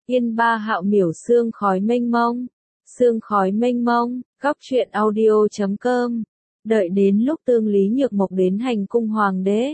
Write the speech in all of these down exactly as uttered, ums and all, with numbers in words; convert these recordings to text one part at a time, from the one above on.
Yên ba hạo miểu sương khói mênh mông, sương khói mênh mông, góc truyện audio chấm com. Đợi đến lúc Tương Lý Nhược Mộc đến hành cung hoàng đế.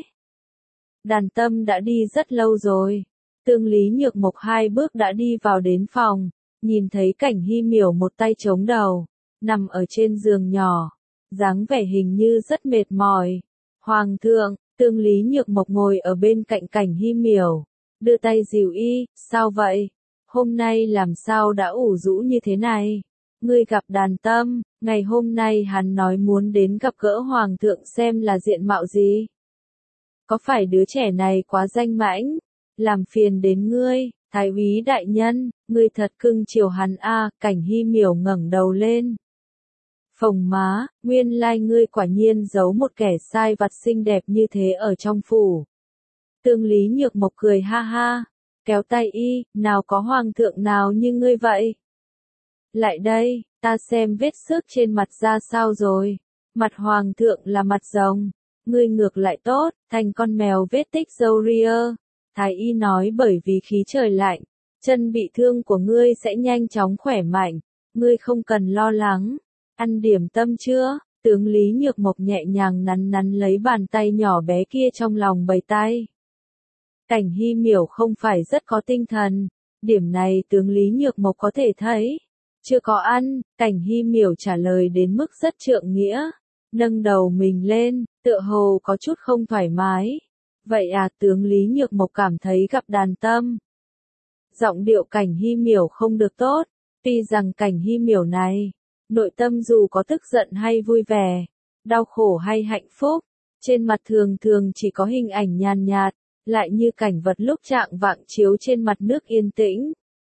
Đàn Tâm đã đi rất lâu rồi. Tương Lý Nhược Mộc hai bước đã đi vào đến phòng, nhìn thấy Cảnh Hy Miểu một tay chống đầu, nằm ở trên giường nhỏ, dáng vẻ hình như rất mệt mỏi. Hoàng thượng, Tương Lý Nhược Mộc ngồi ở bên cạnh Cảnh Hy Miểu, đưa tay dìu y, sao vậy? Hôm nay làm sao đã ủ rũ như thế này? Ngươi gặp Đàn Tâm, ngày hôm nay hắn nói muốn đến gặp gỡ Hoàng thượng xem là diện mạo gì? Có phải đứa trẻ này quá danh mãnh, làm phiền đến ngươi, Thái úy đại nhân, ngươi thật cưng chiều hắn a. Cảnh Hy Miểu ngẩng đầu lên. Phồng má, nguyên lai ngươi quả nhiên giấu một kẻ sai vặt xinh đẹp như thế ở trong phủ. Tương Lý Nhược Mộc cười ha ha, kéo tay y, nào có hoàng thượng nào như ngươi vậy. Lại đây, ta xem vết xước trên mặt ra sao rồi. Mặt hoàng thượng là mặt rồng, ngươi ngược lại tốt, thành con mèo vết tích râu ria. Thái y nói bởi vì khí trời lạnh, chân bị thương của ngươi sẽ nhanh chóng khỏe mạnh, ngươi không cần lo lắng. Ăn điểm tâm chưa? Tướng Lý Nhược Mộc nhẹ nhàng nắn nắn lấy bàn tay nhỏ bé kia trong lòng bầy tay. Cảnh Hy Miểu không phải rất có tinh thần, điểm này tướng Lý Nhược Mộc có thể thấy. Chưa có ăn, Cảnh Hy Miểu trả lời đến mức rất trượng nghĩa, nâng đầu mình lên, tựa hồ có chút không thoải mái. Vậy à, tướng Lý Nhược Mộc cảm thấy gặp Đàn Tâm. Giọng điệu Cảnh Hy Miểu không được tốt, tuy rằng Cảnh Hy Miểu này, nội tâm dù có tức giận hay vui vẻ, đau khổ hay hạnh phúc, trên mặt thường thường chỉ có hình ảnh nhàn nhạt, lại như cảnh vật lúc trạng vạng chiếu trên mặt nước yên tĩnh.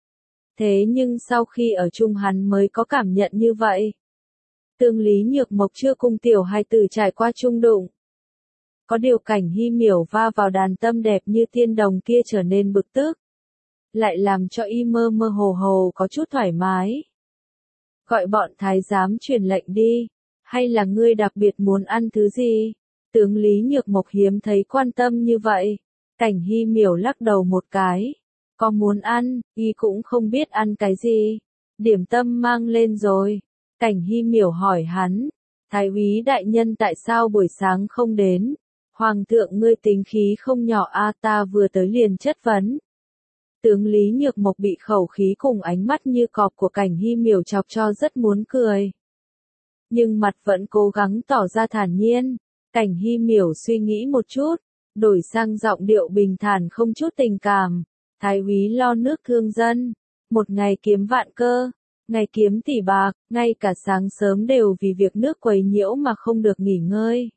Thế nhưng sau khi ở chung hắn mới có cảm nhận như vậy. Tương Lý Nhược Mộc chưa cùng tiểu hài tử trải qua chung đụng. Có điều Cảnh Hy Miểu va vào Đàn Tâm đẹp như tiên đồng kia trở nên bực tức, lại làm cho y mơ mơ hồ hồ có chút thoải mái. Gọi bọn thái giám truyền lệnh đi, hay là ngươi đặc biệt muốn ăn thứ gì? Tướng Lý Nhược Mộc hiếm thấy quan tâm như vậy. Cảnh Hy Miểu lắc đầu một cái. Có muốn ăn, y cũng không biết ăn cái gì. Điểm tâm mang lên rồi. Cảnh Hy Miểu hỏi hắn. Thái úy đại nhân tại sao buổi sáng không đến? Hoàng thượng ngươi tính khí không nhỏ a. Ta vừa tới liền chất vấn. Tướng Lý Nhược Mộc bị khẩu khí cùng ánh mắt như cọp của Cảnh Hy Miểu chọc cho rất muốn cười. Nhưng mặt vẫn cố gắng tỏ ra thản nhiên. Cảnh Hy Miểu suy nghĩ một chút, đổi sang giọng điệu bình thản không chút tình cảm. Thái úy lo nước thương dân, một ngày kiếm vạn cơ, ngày kiếm tỷ bạc, ngay cả sáng sớm đều vì việc nước quấy nhiễu mà không được nghỉ ngơi.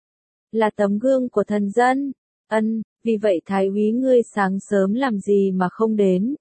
Là tấm gương của thần dân. Ân, vì vậy Thái úy ngươi sáng sớm làm gì mà không đến?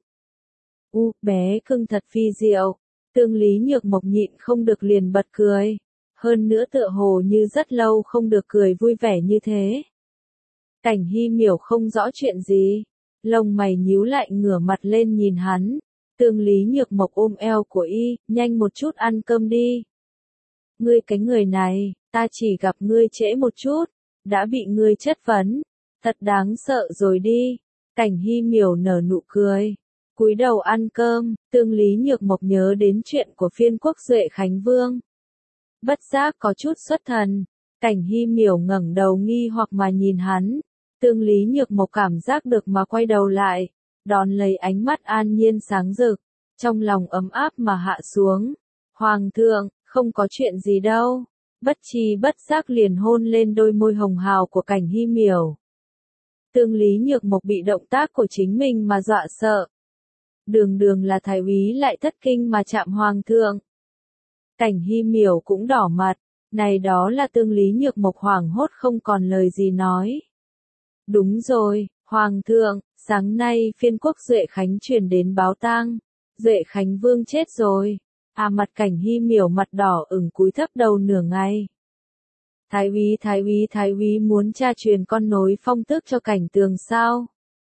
U, bé cưng thật phi diệu. Tương Lý Nhược Mộc nhịn không được liền bật cười. Hơn nữa tựa hồ như rất lâu không được cười vui vẻ như thế. Cảnh Hy Miểu không rõ chuyện gì. Lông mày nhíu lại ngửa mặt lên nhìn hắn. Tương Lý Nhược Mộc ôm eo của y, nhanh một chút ăn cơm đi. Ngươi cái người này, ta chỉ gặp ngươi trễ một chút, đã bị ngươi chất vấn. Thật đáng sợ rồi đi. Cảnh Hy Miểu nở nụ cười. Cúi đầu ăn cơm, Tương Lý Nhược Mộc nhớ đến chuyện của phiên quốc Duệ Khánh Vương. Bất giác có chút xuất thần. Cảnh Hy Miểu ngẩng đầu nghi hoặc mà nhìn hắn. Tương Lý Nhược Mộc cảm giác được mà quay đầu lại, đón lấy ánh mắt an nhiên sáng rực, trong lòng ấm áp mà hạ xuống. Hoàng thượng, không có chuyện gì đâu. Bất tri bất giác liền hôn lên đôi môi hồng hào của Cảnh Hy Miểu. Tương Lý Nhược Mộc bị động tác của chính mình mà dọa sợ. Đường đường là thái úy lại thất kinh mà chạm hoàng thượng. Cảnh Hy Miểu cũng đỏ mặt, này đó là Tương Lý Nhược Mộc hoảng hốt không còn lời gì nói. Đúng rồi, hoàng thượng, sáng nay phiên quốc Duệ Khánh truyền đến báo tang, Duệ Khánh Vương chết rồi. À, mặt Cảnh Hy Miểu mặt đỏ ửng cúi thấp đầu nửa ngày. Thái úy thái úy thái úy muốn cha truyền con nối phong tước cho Cảnh Tường sao?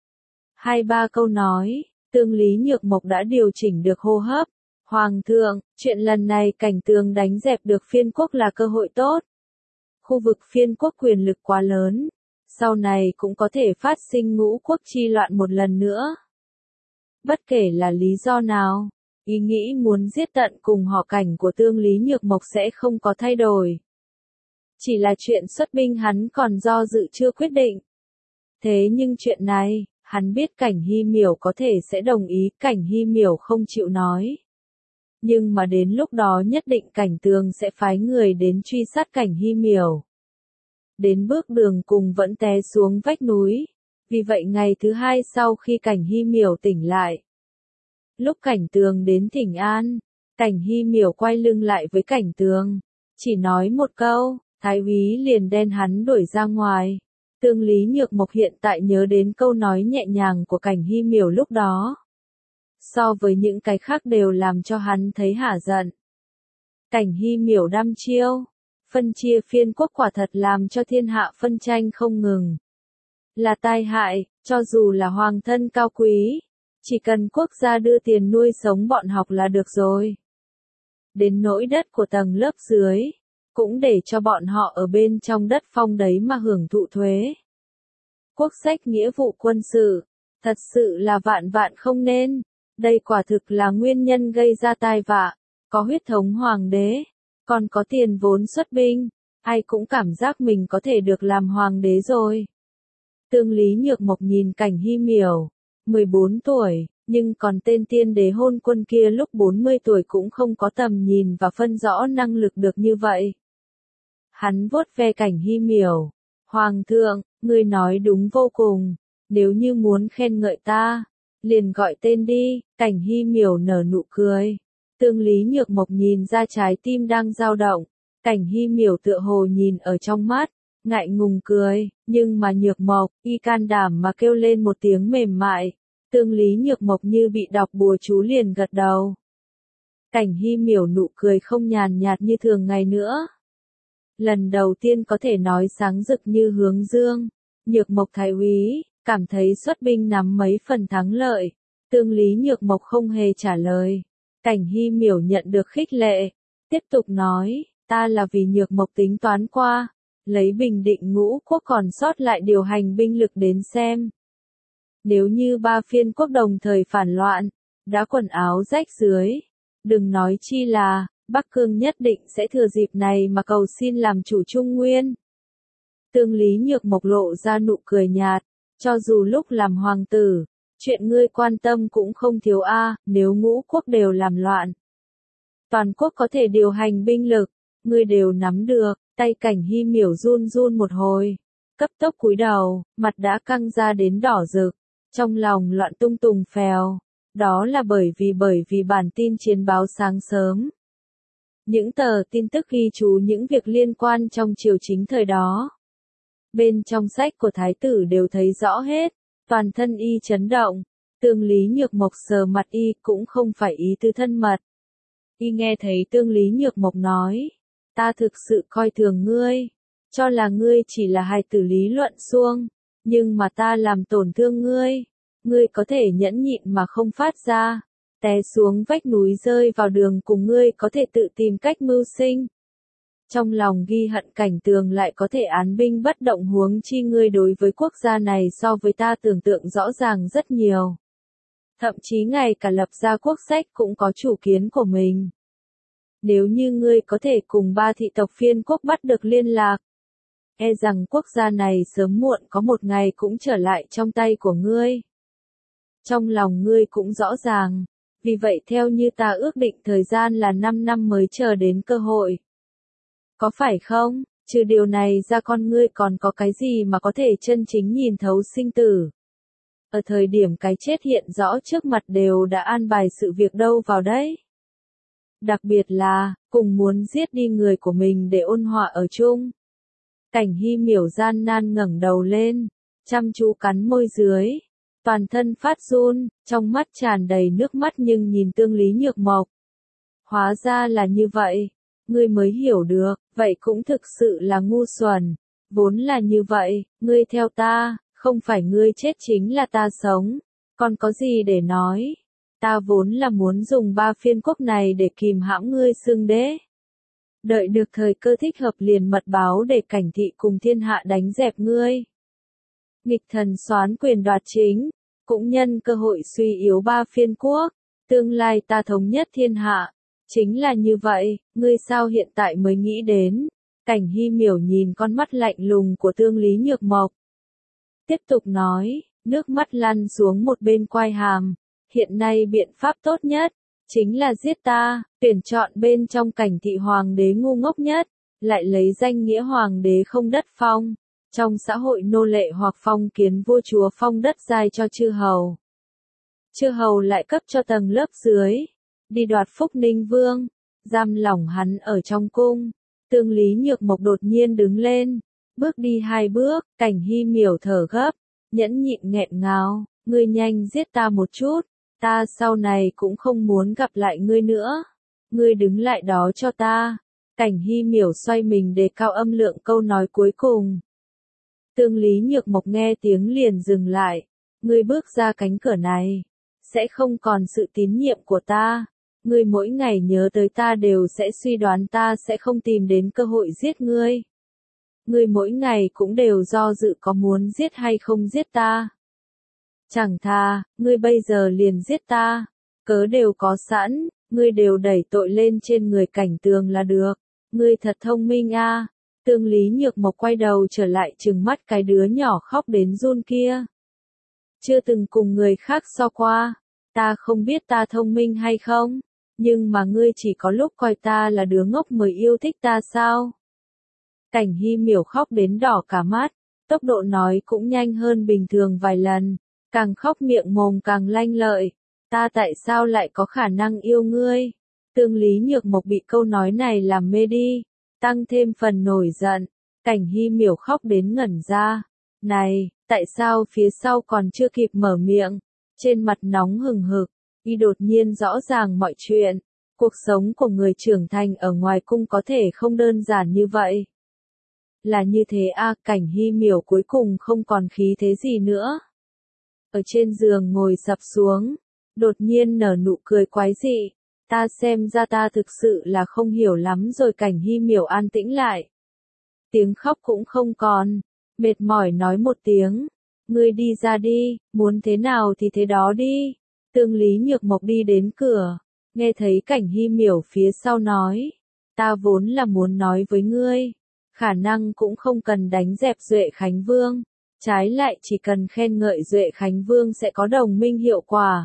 Hai ba câu nói, Tương Lý Nhược Mộc đã điều chỉnh được hô hấp. Hoàng thượng, chuyện lần này Cảnh Tường đánh dẹp được phiên quốc là cơ hội tốt. Khu vực phiên quốc quyền lực quá lớn, sau này cũng có thể phát sinh ngũ quốc chi loạn một lần nữa. Bất kể là lý do nào, ý nghĩ muốn giết tận cùng họ Cảnh của Tương Lý Nhược Mộc sẽ không có thay đổi. Chỉ là chuyện xuất binh hắn còn do dự chưa quyết định. Thế nhưng chuyện này, hắn biết Cảnh Hy Miểu có thể sẽ đồng ý, Cảnh Hy Miểu không chịu nói. Nhưng mà đến lúc đó nhất định Cảnh Tường sẽ phái người đến truy sát Cảnh Hy Miểu. Đến bước đường cùng vẫn té xuống vách núi. Vì vậy ngày thứ hai sau khi Cảnh Hy Miểu tỉnh lại, lúc Cảnh Tường đến Thỉnh An, Cảnh Hy Miểu quay lưng lại với Cảnh Tường, chỉ nói một câu, Thái úy liền đen hắn đuổi ra ngoài. Tương Lý Nhược Mộc hiện tại nhớ đến câu nói nhẹ nhàng của Cảnh Hy Miểu lúc đó. So với những cái khác đều làm cho hắn thấy hả giận. Cảnh Hy Miểu đăm chiêu, phân chia phiên quốc quả thật làm cho thiên hạ phân tranh không ngừng. Là tai hại, cho dù là hoàng thân cao quý, chỉ cần quốc gia đưa tiền nuôi sống bọn học là được rồi. Đến nỗi đất của tầng lớp dưới, cũng để cho bọn họ ở bên trong đất phong đấy mà hưởng thụ thuế. Quốc sách nghĩa vụ quân sự, thật sự là vạn vạn không nên, đây quả thực là nguyên nhân gây ra tai vạ, có huyết thống hoàng đế, còn có tiền vốn xuất binh, ai cũng cảm giác mình có thể được làm hoàng đế rồi. Tương Lý Nhược Mộc nhìn Cảnh Hy Miểu, mười bốn tuổi, nhưng còn tên tiên đế hôn quân kia lúc bốn mươi tuổi cũng không có tầm nhìn và phân rõ năng lực được như vậy. Hắn vuốt ve Cảnh Hy Miểu, Hoàng thượng, ngươi nói đúng vô cùng, nếu như muốn khen ngợi ta, liền gọi tên đi. Cảnh Hy Miểu nở nụ cười. Tương Lý Nhược Mộc nhìn ra trái tim đang dao động, Cảnh Hy Miểu tựa hồ nhìn ở trong mắt, ngại ngùng cười, nhưng mà Nhược Mộc, y can đảm mà kêu lên một tiếng mềm mại. Tương Lý Nhược Mộc như bị đọc bùa chú liền gật đầu. Cảnh Hy Miểu nụ cười không nhàn nhạt như thường ngày nữa. Lần đầu tiên có thể nói sáng rực như hướng dương. Nhược Mộc thái úy, cảm thấy xuất binh nắm mấy phần thắng lợi. Tương Lý Nhược Mộc không hề trả lời. Cảnh Hy Miểu nhận được khích lệ, tiếp tục nói, ta là vì Nhược Mộc tính toán qua, lấy Bình Định ngũ quốc còn sót lại điều hành binh lực đến xem. Nếu như ba phiên quốc đồng thời phản loạn, đã quần áo rách rưới, đừng nói chi là, Bắc Cương nhất định sẽ thừa dịp này mà cầu xin làm chủ Trung Nguyên. Tương Lý Nhược Mộc lộ ra nụ cười nhạt, cho dù lúc làm hoàng tử, chuyện ngươi quan tâm cũng không thiếu a, nếu ngũ quốc đều làm loạn. Toàn quốc có thể điều hành binh lực, ngươi đều nắm được, tay Cảnh Hy Miểu run run một hồi, cấp tốc cúi đầu, mặt đã căng ra đến đỏ rực, trong lòng loạn tung tùng phèo, đó là bởi vì bởi vì bản tin chiến báo sáng sớm. Những tờ tin tức ghi chú những việc liên quan trong triều chính thời đó. Bên trong sách của thái tử đều thấy rõ hết, toàn thân y chấn động, Tương Lý Nhược Mộc sờ mặt y cũng không phải ý tứ thân mật. Y nghe thấy Tương Lý Nhược Mộc nói, ta thực sự coi thường ngươi, cho là ngươi chỉ là hài tử lý luận suông, nhưng mà ta làm tổn thương ngươi, ngươi có thể nhẫn nhịn mà không phát ra, té xuống vách núi rơi vào đường cùng ngươi có thể tự tìm cách mưu sinh. Trong lòng ghi hận Cảnh Tường lại có thể án binh bất động huống chi ngươi đối với quốc gia này so với ta tưởng tượng rõ ràng rất nhiều. Thậm chí ngay cả lập ra quốc sách cũng có chủ kiến của mình. Nếu như ngươi có thể cùng ba thị tộc phiên quốc bắt được liên lạc, e rằng quốc gia này sớm muộn có một ngày cũng trở lại trong tay của ngươi. Trong lòng ngươi cũng rõ ràng, vì vậy theo như ta ước định thời gian là năm năm mới chờ đến cơ hội. Có phải không? Trừ điều này ra con ngươi còn có cái gì mà có thể chân chính nhìn thấu sinh tử? Ở thời điểm cái chết hiện rõ trước mặt đều đã an bài sự việc đâu vào đấy? Đặc biệt là, cùng muốn giết đi người của mình để ôn hòa ở chung. Cảnh Hy Miểu gian nan ngẩng đầu lên, chăm chú cắn môi dưới, toàn thân phát run, trong mắt tràn đầy nước mắt nhưng nhìn Tương Lý Nhược Mộc. Hóa ra là như vậy, ngươi mới hiểu được, vậy cũng thực sự là ngu xuẩn, vốn là như vậy, ngươi theo ta, không phải ngươi chết chính là ta sống, còn có gì để nói, ta vốn là muốn dùng ba phiên quốc này để kìm hãm ngươi xưng đế. Đợi được thời cơ thích hợp liền mật báo để Cảnh thị cùng thiên hạ đánh dẹp ngươi. Nghịch thần soán quyền đoạt chính, cũng nhân cơ hội suy yếu ba phiên quốc, tương lai ta thống nhất thiên hạ. Chính là như vậy, ngươi sao hiện tại mới nghĩ đến? Cảnh Hy Miểu nhìn con mắt lạnh lùng của Tương Lý Nhược Mộc. Tiếp tục nói, nước mắt lăn xuống một bên quai hàm. Hiện nay biện pháp tốt nhất, chính là giết ta, tuyển chọn bên trong cảnh thị hoàng đế ngu ngốc nhất, lại lấy danh nghĩa hoàng đế không đất phong. Trong xã hội nô lệ hoặc phong kiến vua chúa phong đất giai cho chư hầu. Chư hầu lại cấp cho tầng lớp dưới, đi đoạt Phúc Ninh Vương, giam lỏng hắn ở trong cung. Tương Lý Nhược Mộc đột nhiên đứng lên, bước đi hai bước, Cảnh Hy Miểu thở gấp, nhẫn nhịn nghẹn ngào, ngươi nhanh giết ta một chút, ta sau này cũng không muốn gặp lại ngươi nữa. Ngươi đứng lại đó cho ta. Cảnh Hy Miểu xoay mình đề cao âm lượng câu nói cuối cùng. Tương Lý Nhược Mộc nghe tiếng liền dừng lại. Ngươi bước ra cánh cửa này, sẽ không còn sự tín nhiệm của ta. Ngươi mỗi ngày nhớ tới ta đều sẽ suy đoán ta sẽ không tìm đến cơ hội giết ngươi. Ngươi mỗi ngày cũng đều do dự có muốn giết hay không giết ta. Chẳng thà, ngươi bây giờ liền giết ta. Cớ đều có sẵn, ngươi đều đẩy tội lên trên người Cảnh Tường là được. Ngươi thật thông minh a. À. Tương Lý Nhược Mộc quay đầu trở lại trừng mắt cái đứa nhỏ khóc đến run kia. Chưa từng cùng người khác so qua, ta không biết ta thông minh hay không, nhưng mà ngươi chỉ có lúc coi ta là đứa ngốc mới yêu thích ta sao? Cảnh Hy Miểu khóc đến đỏ cả mắt, tốc độ nói cũng nhanh hơn bình thường vài lần, càng khóc miệng mồm càng lanh lợi. Ta tại sao lại có khả năng yêu ngươi? Tương Lý Nhược Mộc bị câu nói này làm mê đi, tăng thêm phần nổi giận. Cảnh Hy Miểu khóc đến ngẩn ra. Này, tại sao phía sau còn chưa kịp mở miệng, trên mặt nóng hừng hực, y đột nhiên rõ ràng mọi chuyện. Cuộc sống của người trưởng thành ở ngoài cung có thể không đơn giản như vậy. Là như thế a. Cảnh Hy Miểu cuối cùng không còn khí thế gì nữa. Ở trên giường ngồi sập xuống, đột nhiên nở nụ cười quái dị. Ta xem ra ta thực sự là không hiểu lắm rồi. Cảnh Hy Miểu an tĩnh lại. Tiếng khóc cũng không còn, mệt mỏi nói một tiếng. Ngươi đi ra đi, muốn thế nào thì thế đó đi. Tương Lý Nhược Mộc đi đến cửa, nghe thấy Cảnh Hy Miểu phía sau nói. Ta vốn là muốn nói với ngươi, khả năng cũng không cần đánh dẹp Duệ Khánh Vương. Trái lại chỉ cần khen ngợi Duệ Khánh Vương sẽ có đồng minh hiệu quả.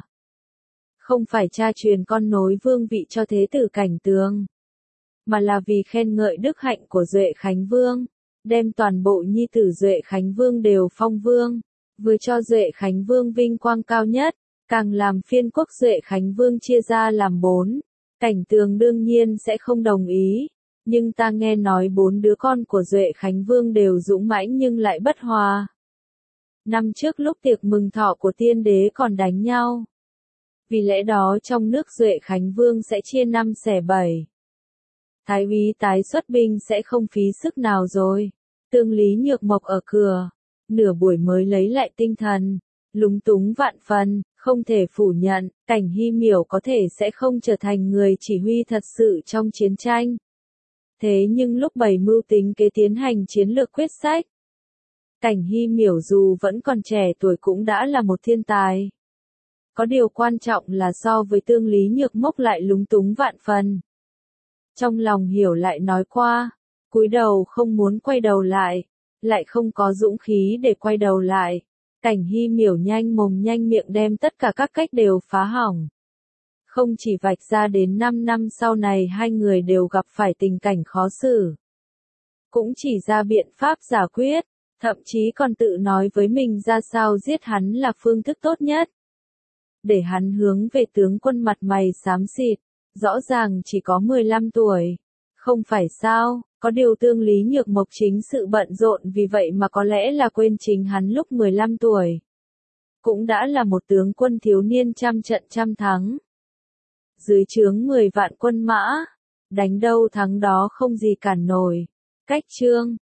Không phải cha truyền con nối vương vị cho thế tử Cảnh Tường, mà là vì khen ngợi đức hạnh của Duệ Khánh Vương, đem toàn bộ nhi tử Duệ Khánh Vương đều phong vương, vừa cho Duệ Khánh Vương vinh quang cao nhất, càng làm phiên quốc Duệ Khánh Vương chia ra làm bốn. Cảnh Tường đương nhiên sẽ không đồng ý, nhưng ta nghe nói bốn đứa con của Duệ Khánh Vương đều dũng mãnh nhưng lại bất hòa. Năm trước lúc tiệc mừng thọ của tiên đế còn đánh nhau. Vì lẽ đó trong nước Duệ Khánh Vương sẽ chia năm xẻ bảy. Thái úy tái xuất binh sẽ không phí sức nào rồi. Tương Lý Nhược Mộc ở cửa, nửa buổi mới lấy lại tinh thần, lúng túng vạn phần, không thể phủ nhận, Cảnh Hy Miểu có thể sẽ không trở thành người chỉ huy thật sự trong chiến tranh. Thế nhưng lúc bày mưu tính kế tiến hành chiến lược quyết sách, Cảnh Hy Miểu dù vẫn còn trẻ tuổi cũng đã là một thiên tài. Có điều quan trọng là so với Tương Lý Nhược Mộc lại lúng túng vạn phần. Trong lòng hiểu lại nói qua, cúi đầu không muốn quay đầu lại, lại không có dũng khí để quay đầu lại. Cảnh Hy Miểu nhanh mồm nhanh miệng đem tất cả các cách đều phá hỏng. Không chỉ vạch ra đến năm năm sau này hai người đều gặp phải tình cảnh khó xử, cũng chỉ ra biện pháp giải quyết, thậm chí còn tự nói với mình ra sao giết hắn là phương thức tốt nhất. Để hắn hướng về tướng quân mặt mày xám xịt, rõ ràng chỉ có mười lăm tuổi. Không phải sao, có điều Tương Lý Nhược Mộc chính sự bận rộn vì vậy mà có lẽ là quên chính hắn lúc mười lăm tuổi. Cũng đã là một tướng quân thiếu niên trăm trận trăm thắng. Dưới trướng mười vạn quân mã, đánh đâu thắng đó không gì cản nổi. Cách chương